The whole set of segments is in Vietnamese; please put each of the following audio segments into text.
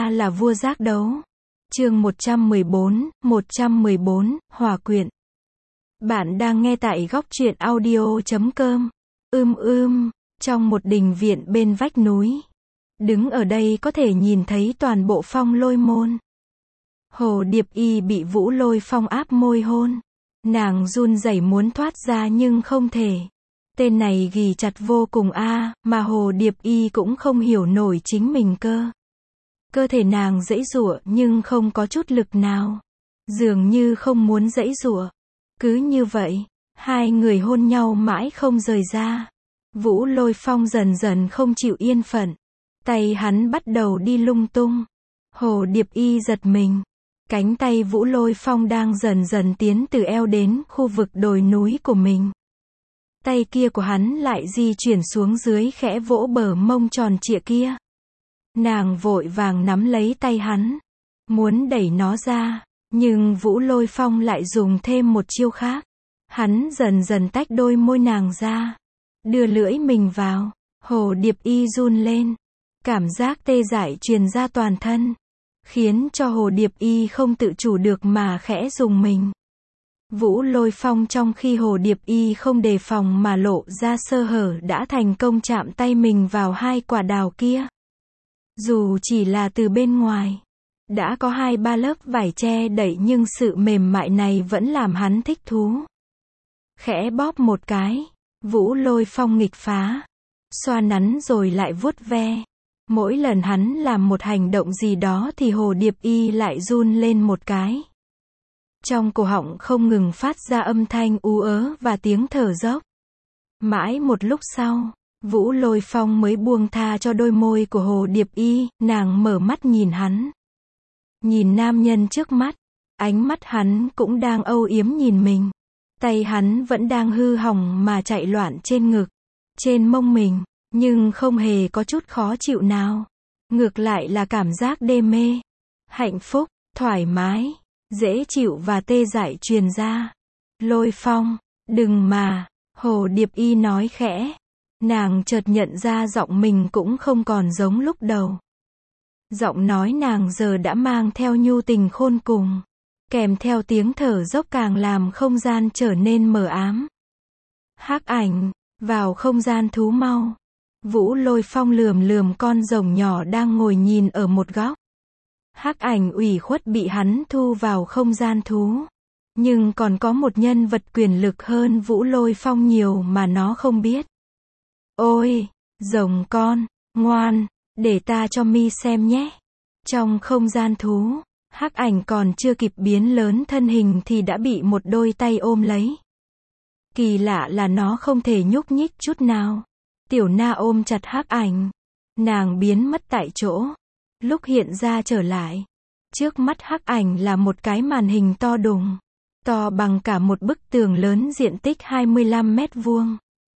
ta là vua giác đấu. Chương 114, Hòa quyện. Bạn đang nghe tại góc truyện audio.com. Trong một đình viện bên vách núi. Đứng ở đây có thể nhìn thấy toàn bộ Phong Lôi môn. Hồ Điệp Y bị Vũ Lôi Phong áp môi hôn. Nàng run rẩy muốn thoát ra nhưng không thể. Tên này ghì chặt vô cùng mà Hồ Điệp Y cũng không hiểu nổi chính mình Cơ thể nàng giãy giụa nhưng không có chút lực nào. Dường như không muốn giãy giụa. Cứ như vậy, hai người hôn nhau mãi không rời ra. Vũ Lôi Phong dần dần không chịu yên phận. Tay hắn bắt đầu đi lung tung. Hồ Điệp Y giật mình. Cánh tay Vũ Lôi Phong đang dần dần tiến từ eo đến khu vực đồi núi của mình. Tay kia của hắn lại di chuyển xuống dưới khẽ vỗ bờ mông tròn trịa kia. Nàng vội vàng nắm lấy tay hắn. Muốn đẩy nó ra. Nhưng Vũ Lôi Phong lại dùng thêm một chiêu khác. Hắn dần dần tách đôi môi nàng ra. Đưa lưỡi mình vào. Hồ Điệp Y run lên. Cảm giác tê dại truyền ra toàn thân. Khiến cho Hồ Điệp Y không tự chủ được mà khẽ rùng mình. Vũ Lôi Phong trong khi Hồ Điệp Y không đề phòng mà lộ ra sơ hở đã thành công chạm tay mình vào hai quả đào kia. Dù chỉ là từ bên ngoài. Đã có 2-3 lớp vải che đậy nhưng sự mềm mại này vẫn làm hắn thích thú. Khẽ bóp một cái. Vũ Lôi Phong nghịch phá. Xoa nắn rồi lại vuốt ve. Mỗi lần hắn làm một hành động gì đó thì Hồ Điệp Y lại run lên một cái. Trong cổ họng không ngừng phát ra âm thanh ú ớ và tiếng thở dốc. Mãi một lúc sau, Vũ Lôi Phong mới buông tha cho đôi môi của Hồ Điệp Y, nàng mở mắt nhìn hắn. Nhìn nam nhân trước mắt, ánh mắt hắn cũng đang âu yếm nhìn mình. Tay hắn vẫn đang hư hỏng mà chạy loạn trên ngực, trên mông mình, nhưng không hề có chút khó chịu nào. Ngược lại là cảm giác đê mê, hạnh phúc, thoải mái, dễ chịu và tê dại truyền ra. Lôi Phong, đừng mà, Hồ Điệp Y nói khẽ. Nàng chợt nhận ra giọng mình cũng không còn giống lúc đầu. Giọng nói nàng giờ đã mang theo nhu tình khôn cùng. Kèm theo tiếng thở dốc càng làm không gian trở nên mờ ám. Hắc Ảnh, vào không gian thú mau. Vũ Lôi Phong lườm con rồng nhỏ đang ngồi nhìn ở một góc. Hắc Ảnh ủy khuất bị hắn thu vào không gian thú. Nhưng còn có một nhân vật quyền lực hơn Vũ Lôi Phong nhiều mà nó không biết. Ôi, rồng con, ngoan, để ta cho mi xem nhé. Trong không gian thú, Hắc Ảnh còn chưa kịp biến lớn thân hình thì đã bị một đôi tay ôm lấy. Kỳ lạ là nó không thể nhúc nhích chút nào. Tiểu Na ôm chặt Hắc Ảnh. Nàng biến mất tại chỗ. Lúc hiện ra trở lại. Trước mắt Hắc Ảnh là một cái màn hình to đùng. To bằng cả một bức tường lớn diện tích 25 mét vuông.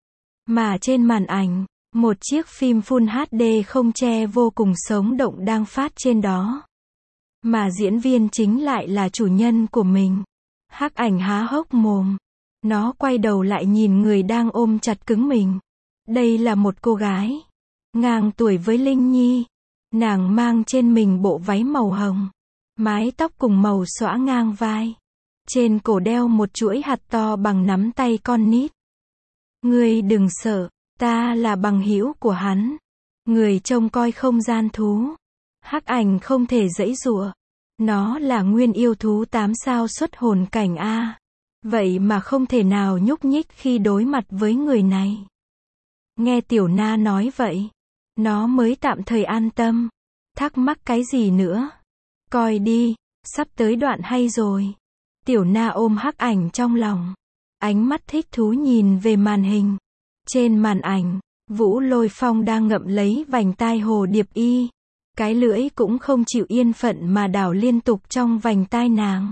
Mà trên màn ảnh, một chiếc phim Full HD không che vô cùng sống động đang phát trên đó. Mà diễn viên chính lại là chủ nhân của mình. Hắc Ảnh há hốc mồm. Nó quay đầu lại nhìn người đang ôm chặt cứng mình. Đây là một cô gái. Ngang tuổi với Linh Nhi. Nàng mang trên mình bộ váy màu hồng. Mái tóc cùng màu xõa ngang vai. Trên cổ đeo một chuỗi hạt to bằng nắm tay con nít. Ngươi đừng sợ, ta là bằng hữu của hắn. Người trông coi không gian thú. Hắc Ảnh không thể giãy giụa. Nó là nguyên yêu thú 8 sao xuất hồn cảnh A. Vậy mà không thể nào nhúc nhích khi đối mặt với người này. Nghe Tiểu Na nói vậy, nó mới tạm thời an tâm. Thắc mắc cái gì nữa? Coi đi, sắp tới đoạn hay rồi. Tiểu Na ôm Hắc Ảnh trong lòng. Ánh mắt thích thú nhìn về màn hình. Trên màn ảnh, Vũ Lôi Phong đang ngậm lấy vành tai Hồ Điệp Y. Cái lưỡi cũng không chịu yên phận mà đảo liên tục trong vành tai nàng.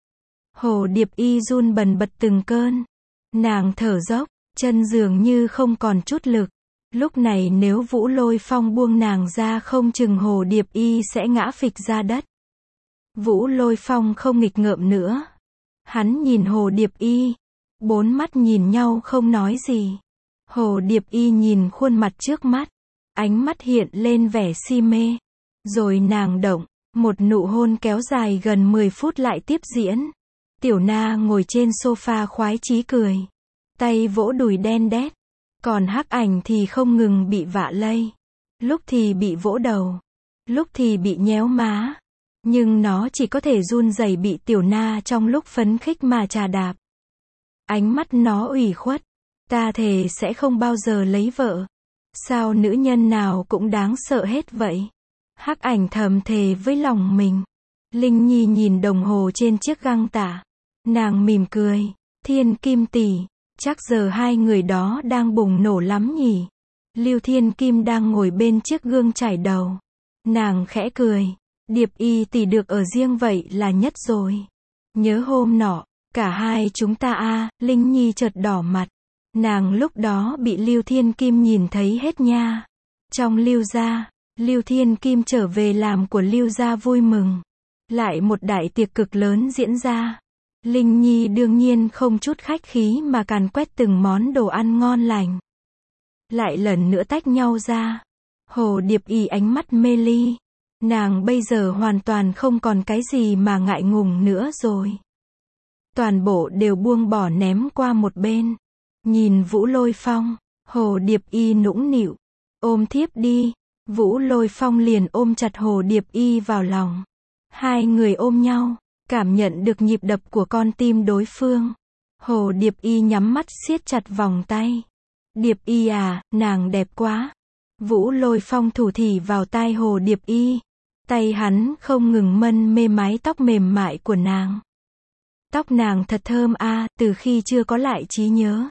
Hồ Điệp Y run bần bật từng cơn. Nàng thở dốc, chân dường như không còn chút lực. Lúc này nếu Vũ Lôi Phong buông nàng ra không chừng Hồ Điệp Y sẽ ngã phịch ra đất. Vũ Lôi Phong không nghịch ngợm nữa. Hắn nhìn Hồ Điệp Y. 4 mắt nhìn nhau không nói gì. Hồ Điệp Y nhìn khuôn mặt trước mắt. Ánh mắt hiện lên vẻ si mê. Rồi nàng động, một nụ hôn kéo dài gần 10 phút lại tiếp diễn. Tiểu Na ngồi trên sofa khoái chí cười, tay vỗ đùi đen đét, còn Hắc Ảnh thì không ngừng bị vạ lây. Lúc thì bị vỗ đầu, lúc thì bị nhéo má, nhưng nó chỉ có thể run rẩy bị Tiểu Na trong lúc phấn khích mà chà đạp. Ánh mắt nó ủy khuất, ta thề sẽ không bao giờ lấy vợ. Sao nữ nhân nào cũng đáng sợ hết vậy? Hắc Ảnh thầm thề với lòng mình. Linh Nhi nhìn đồng hồ trên chiếc găng tả. Nàng mỉm cười, Thiên Kim tỷ, chắc giờ hai người đó đang bùng nổ lắm nhỉ? Lưu Thiên Kim đang ngồi bên chiếc gương chải đầu. Nàng khẽ cười, Điệp Y tỷ được ở riêng vậy là nhất rồi. Nhớ hôm nọ, cả hai chúng ta Linh Nhi chợt đỏ mặt. Nàng lúc đó bị Lưu Thiên Kim nhìn thấy hết nha. Trong Lưu gia, Lưu Thiên Kim trở về làm của Lưu gia vui mừng. Lại một đại tiệc cực lớn diễn ra. Linh Nhi đương nhiên không chút khách khí mà càn quét từng món đồ ăn ngon lành. Lại lần nữa tách nhau ra. Hồ Điệp Y ánh mắt mê ly. Nàng bây giờ hoàn toàn không còn cái gì mà ngại ngùng nữa rồi. Toàn bộ đều buông bỏ ném qua một bên. Nhìn Vũ Lôi Phong, Hồ Điệp Y nũng nịu, ôm thiếp đi. Vũ Lôi Phong liền ôm chặt Hồ Điệp Y vào lòng. Hai người ôm nhau, cảm nhận được nhịp đập của con tim đối phương. Hồ Điệp Y nhắm mắt siết chặt vòng tay. Điệp Y à, nàng đẹp quá. Vũ Lôi Phong thủ thỉ vào tai Hồ Điệp Y. Tay hắn không ngừng mân mê mái tóc mềm mại của nàng. Tóc nàng thật thơm từ khi chưa có lại trí nhớ.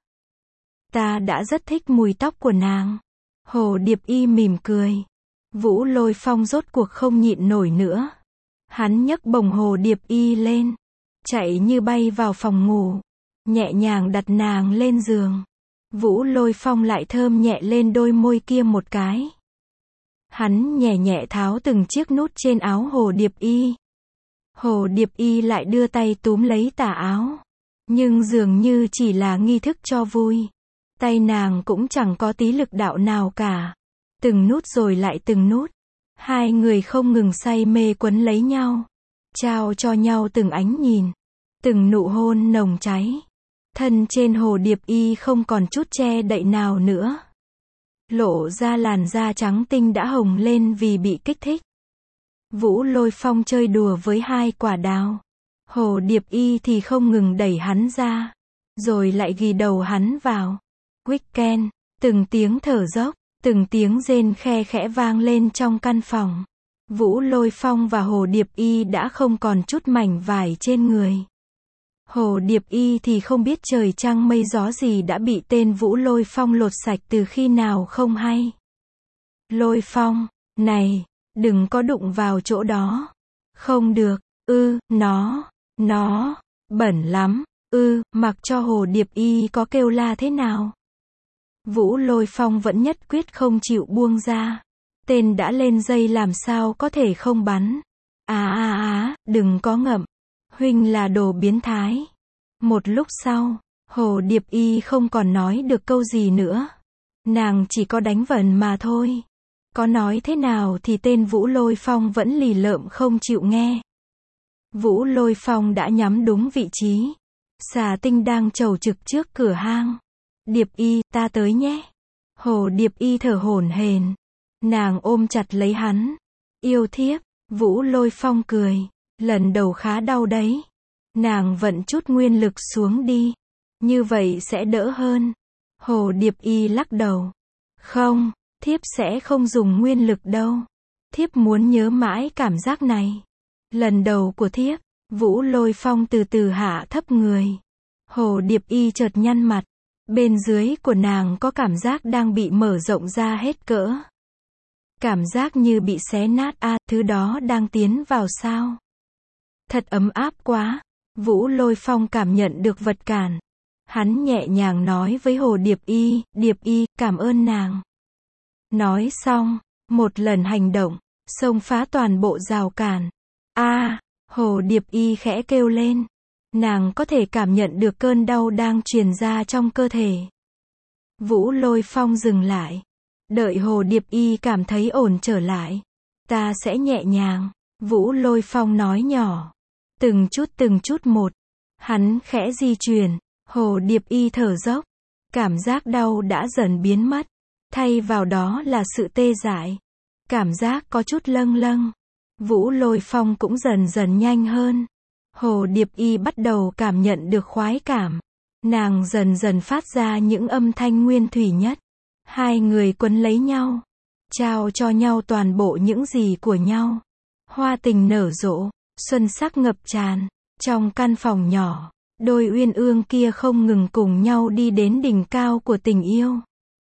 Ta đã rất thích mùi tóc của nàng. Hồ Điệp Y mỉm cười. Vũ Lôi Phong rốt cuộc không nhịn nổi nữa. Hắn nhấc bổng Hồ Điệp Y lên, chạy như bay vào phòng ngủ, nhẹ nhàng đặt nàng lên giường. Vũ Lôi Phong lại thơm nhẹ lên đôi môi kia một cái. Hắn nhẹ nhẹ tháo từng chiếc nút trên áo Hồ Điệp Y. Hồ Điệp Y lại đưa tay túm lấy tà áo. Nhưng dường như chỉ là nghi thức cho vui. Tay nàng cũng chẳng có tí lực đạo nào cả. Từng nút rồi lại từng nút. Hai người không ngừng say mê quấn lấy nhau. Trao cho nhau từng ánh nhìn. Từng nụ hôn nồng cháy. Thân trên Hồ Điệp Y không còn chút che đậy nào nữa. Lộ ra làn da trắng tinh đã hồng lên vì bị kích thích. Vũ Lôi Phong chơi đùa với hai quả đào. Hồ Điệp Y thì không ngừng đẩy hắn ra. Rồi lại ghì đầu hắn vào. Weekend, từng tiếng thở dốc, từng tiếng rên khe khẽ vang lên trong căn phòng. Vũ Lôi Phong và Hồ Điệp Y đã không còn chút mảnh vải trên người. Hồ Điệp Y thì không biết trời trăng mây gió gì đã bị tên Vũ Lôi Phong lột sạch từ khi nào không hay. Lôi Phong, này, đừng có đụng vào chỗ đó. Không được, nó, bẩn lắm, mặc cho Hồ Điệp Y có kêu la thế nào. Vũ Lôi Phong vẫn nhất quyết không chịu buông ra. Tên đã lên dây làm sao có thể không bắn. Đừng có ngậm. Huynh là đồ biến thái. Một lúc sau, Hồ Điệp Y không còn nói được câu gì nữa. Nàng chỉ có đánh vần mà thôi. Có nói thế nào thì tên Vũ Lôi Phong vẫn lì lợm không chịu nghe. Vũ Lôi Phong đã nhắm đúng vị trí. Xà Tinh đang chầu trực trước cửa hang. Điệp Y, ta tới nhé. Hồ Điệp Y thở hổn hển. Nàng ôm chặt lấy hắn. Yêu thiếp. Vũ Lôi Phong cười. Lần đầu khá đau đấy. Nàng vận chút nguyên lực xuống đi. Như vậy sẽ đỡ hơn. Hồ Điệp Y lắc đầu. Không, thiếp sẽ không dùng nguyên lực đâu. Thiếp muốn nhớ mãi cảm giác này. Lần đầu của thiếp. Vũ Lôi Phong từ từ hạ thấp người. Hồ Điệp Y chợt nhăn mặt. Bên dưới của nàng có cảm giác đang bị mở rộng ra hết cỡ. Cảm giác như bị xé nát thứ đó đang tiến vào sao? Thật ấm áp quá. Vũ Lôi Phong cảm nhận được vật cản. Hắn nhẹ nhàng nói với Hồ Điệp Y, cảm ơn nàng. Nói xong, một lần hành động, xông phá toàn bộ rào cản. Hồ Điệp Y khẽ kêu lên. Nàng có thể cảm nhận được cơn đau đang truyền ra trong cơ thể. Vũ Lôi Phong dừng lại. Đợi Hồ Điệp Y cảm thấy ổn trở lại. Ta sẽ nhẹ nhàng. Vũ Lôi Phong nói nhỏ. Từng chút một. Hắn khẽ di chuyển. Hồ Điệp Y thở dốc. Cảm giác đau đã dần biến mất. Thay vào đó là sự tê dại. Cảm giác có chút lâng lâng. Vũ Lôi Phong cũng dần dần nhanh hơn. Hồ Điệp Y bắt đầu cảm nhận được khoái cảm. Nàng dần dần phát ra những âm thanh nguyên thủy nhất. Hai người quấn lấy nhau. Trao cho nhau toàn bộ những gì của nhau. Hoa tình nở rộ. Xuân sắc ngập tràn. Trong căn phòng nhỏ. Đôi uyên ương kia không ngừng cùng nhau đi đến đỉnh cao của tình yêu.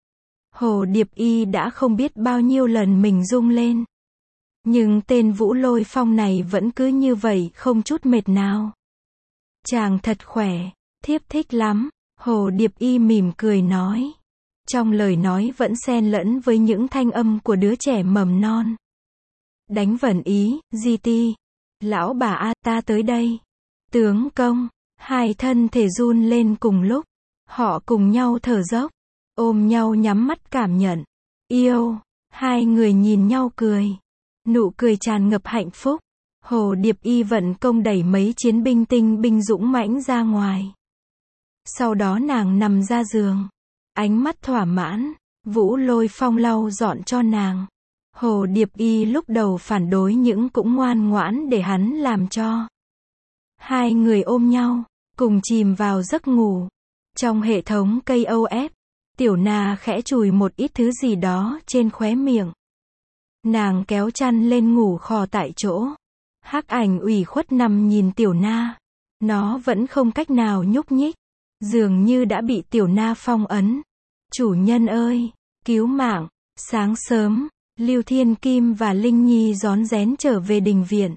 Hồ Điệp Y đã không biết bao nhiêu lần mình rung lên. Nhưng tên Vũ Lôi Phong này vẫn cứ như vậy không chút mệt nào. Chàng thật khỏe, thiếp thích lắm, Hồ Điệp Y mỉm cười nói. Trong lời nói vẫn xen lẫn với những thanh âm của đứa trẻ mầm non. Đánh vần ý, GT. Lão bà a, ta tới đây. Tướng công, hai thân thể run lên cùng lúc. Họ cùng nhau thở dốc, ôm nhau nhắm mắt cảm nhận. Yêu, hai người nhìn nhau cười. Nụ cười tràn ngập hạnh phúc. Hồ Điệp Y vận công đẩy mấy chiến binh tinh binh dũng mãnh ra ngoài. Sau đó nàng nằm ra giường. Ánh mắt thỏa mãn. Vũ Lôi Phong lau dọn cho nàng. Hồ Điệp Y lúc đầu phản đối nhưng cũng ngoan ngoãn để hắn làm cho. Hai người ôm nhau, cùng chìm vào giấc ngủ. Trong hệ thống KOF, Tiểu Na khẽ chùi một ít thứ gì đó trên khóe miệng. Nàng kéo chăn lên ngủ khò tại chỗ. Hắc Ảnh ủy khuất nằm nhìn Tiểu Na. Nó vẫn không cách nào nhúc nhích. Dường như đã bị Tiểu Na phong ấn. Chủ nhân ơi, cứu mạng. Sáng sớm, Lưu Thiên Kim và Linh Nhi rón rén trở về đình viện.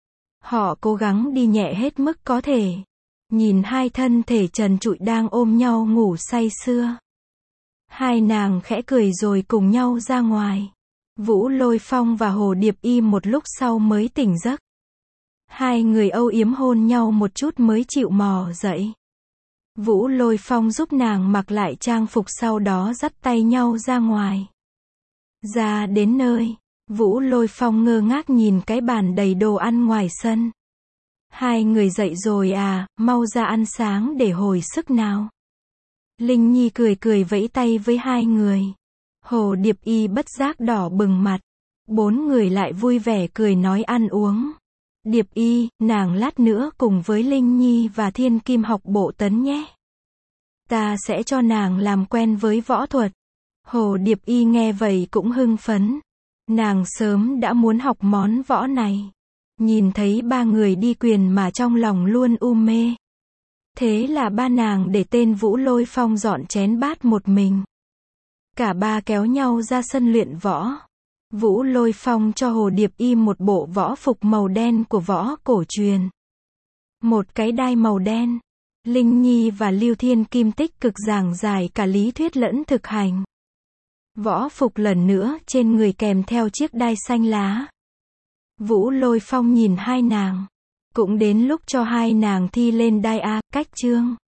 Họ cố gắng đi nhẹ hết mức có thể. Nhìn hai thân thể trần trụi đang ôm nhau ngủ say sưa. Hai nàng khẽ cười rồi cùng nhau ra ngoài. Vũ Lôi Phong và Hồ Điệp Y một lúc sau mới tỉnh giấc. Hai người âu yếm hôn nhau một chút mới chịu mò dậy. Vũ Lôi Phong giúp nàng mặc lại trang phục, sau đó dắt tay nhau ra ngoài. Ra đến nơi, Vũ Lôi Phong ngơ ngác nhìn cái bàn đầy đồ ăn ngoài sân. Hai người dậy rồi à, mau ra ăn sáng để hồi sức nào. Linh Nhi cười cười vẫy tay với hai người. Hồ Điệp Y bất giác đỏ bừng mặt. Bốn người lại vui vẻ cười nói ăn uống. Điệp Y, nàng lát nữa cùng với Linh Nhi và Thiên Kim học bộ tấn nhé. Ta sẽ cho nàng làm quen với võ thuật. Hồ Điệp Y nghe vậy cũng hưng phấn. Nàng sớm đã muốn học món võ này. Nhìn thấy ba người đi quyền mà trong lòng luôn mê. Thế là ba nàng để tên Vũ Lôi Phong dọn chén bát một mình. Cả ba kéo nhau ra sân luyện võ. Vũ Lôi Phong cho Hồ Điệp Y một bộ võ phục màu đen của võ cổ truyền. Một cái đai màu đen. Linh Nhi và Lưu Thiên Kim tích cực giảng giải cả lý thuyết lẫn thực hành. Võ phục lần nữa trên người kèm theo chiếc đai xanh lá. Vũ Lôi Phong nhìn hai nàng. Cũng đến lúc cho hai nàng thi lên đai A, cách chương.